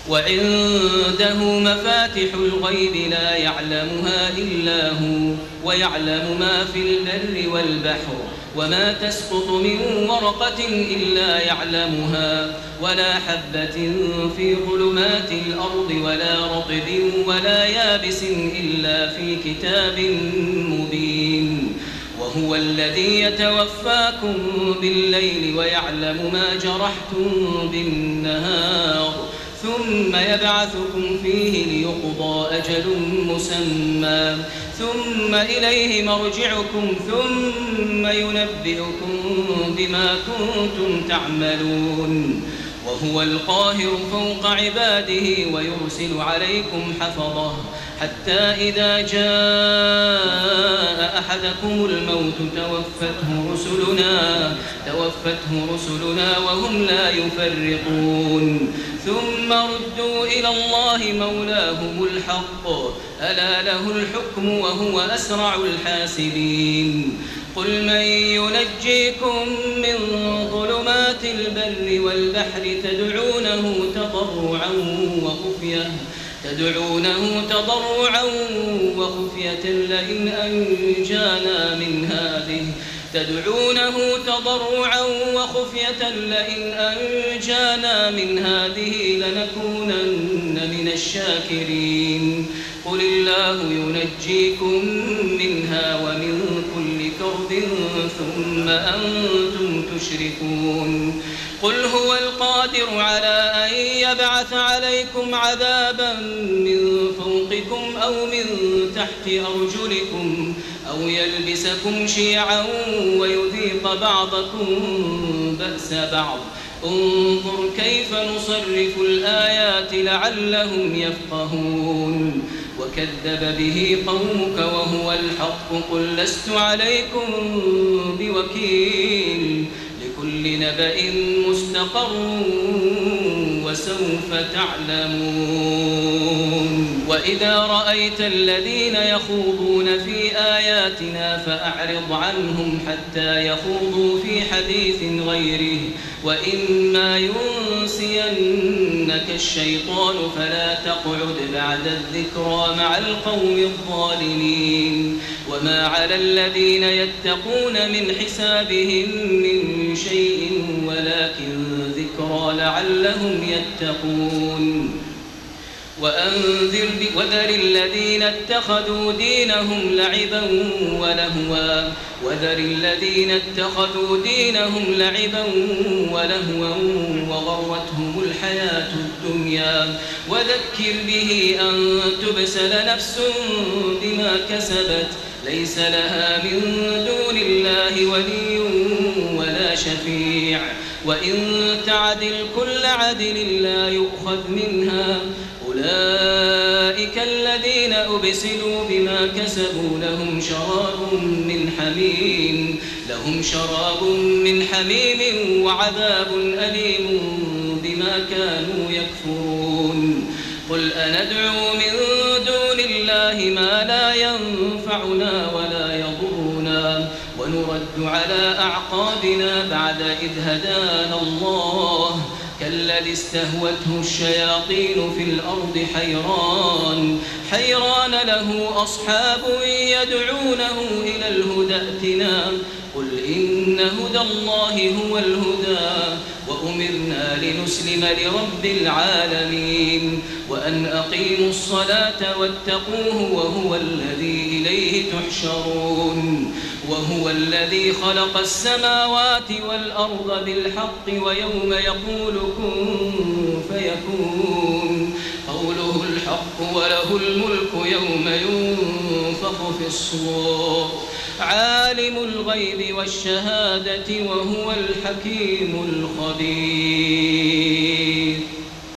وعنده مفاتح الغيب لا يعلمها إلا هو ويعلم ما في البر والبحر وما تسقط من ورقة إلا يعلمها ولا حبة في ظلمات الأرض ولا رطب ولا يابس إلا في كتاب مبين وهو الذي يتوفاكم بالليل ويعلم ما جرحتم بالنهار ثم يبعثكم فيه ليقضى أجل مسمى ثم إليه مرجعكم ثم ينبئكم بما كنتم تعملون وهو القاهر فوق عباده ويرسل عليكم حفظه حتى إذا جاء أحدكم الموت توفته رسلنا وهم لا يفرطون ثم ردوا إلى الله مولاهم الحق ألا له الحكم وهو أسرع الحاسبين قل من ينجيكم من ظلمات البر والبحر تدعونه تضرعا وخفية لئن أنجانا من هذه لنكونن من الشاكرين قل الله ينجيكم منها ومن كل كرب ثم أنتم تشركون قل هو القادر على أن يبعث عليكم عذابا من فوقكم أو من تحت أرجلكم أو يلبسكم شيعا ويذيق بعضكم بأس بعض انظر كيف نصرف الآيات لعلهم يفقهون وكذب به قومك وهو الحق قل لست عليكم بوكيل لكل نبأ مستقر وسوف تعلمون وإذا رأيت الذين يخوضون في آياتنا فأعرض عنهم حتى يخوضوا في حديث غيره وإما ينسينك الشيطان فلا تقعد بعد الذكرى مع القوم الظالمين وما على الذين يتقون من حسابهم من شيء ولكن ذكرى لعلهم يتقون وذر الذين اتخذوا دينهم لعبا ولهوا وغرتهم الحياة الدنيا وذكر به أن تبسل نفس بما كسبت ليس لها من دون الله ولي ولا شفيع وإن تعدل كل عدل لا يؤخذ منها أولئك الذين أبسلوا بما كسبوا لهم شراب من حميم وعذاب أليم بما كانوا يكفرون قل أندعو من دون الله ما لا ينفعنا ولا يضرنا ونرد على أعقابنا بعد إذ هدانا الله كالذي استهوته الشياطين في الأرض حيران له أصحاب يدعونه إلى الهدى ائتنا قل إن هدى الله هو الهدى وأمرنا لنسلم لرب العالمين وأن أقيموا الصلاة واتقوه وهو الذي إليه تحشرون وهو الذي خلق السماوات والأرض بالحق ويوم يقول كن فيكون قوله الحق وله الملك يوم ينفخ في الصور عالم الغيب والشهادة وهو الحكيم الخبير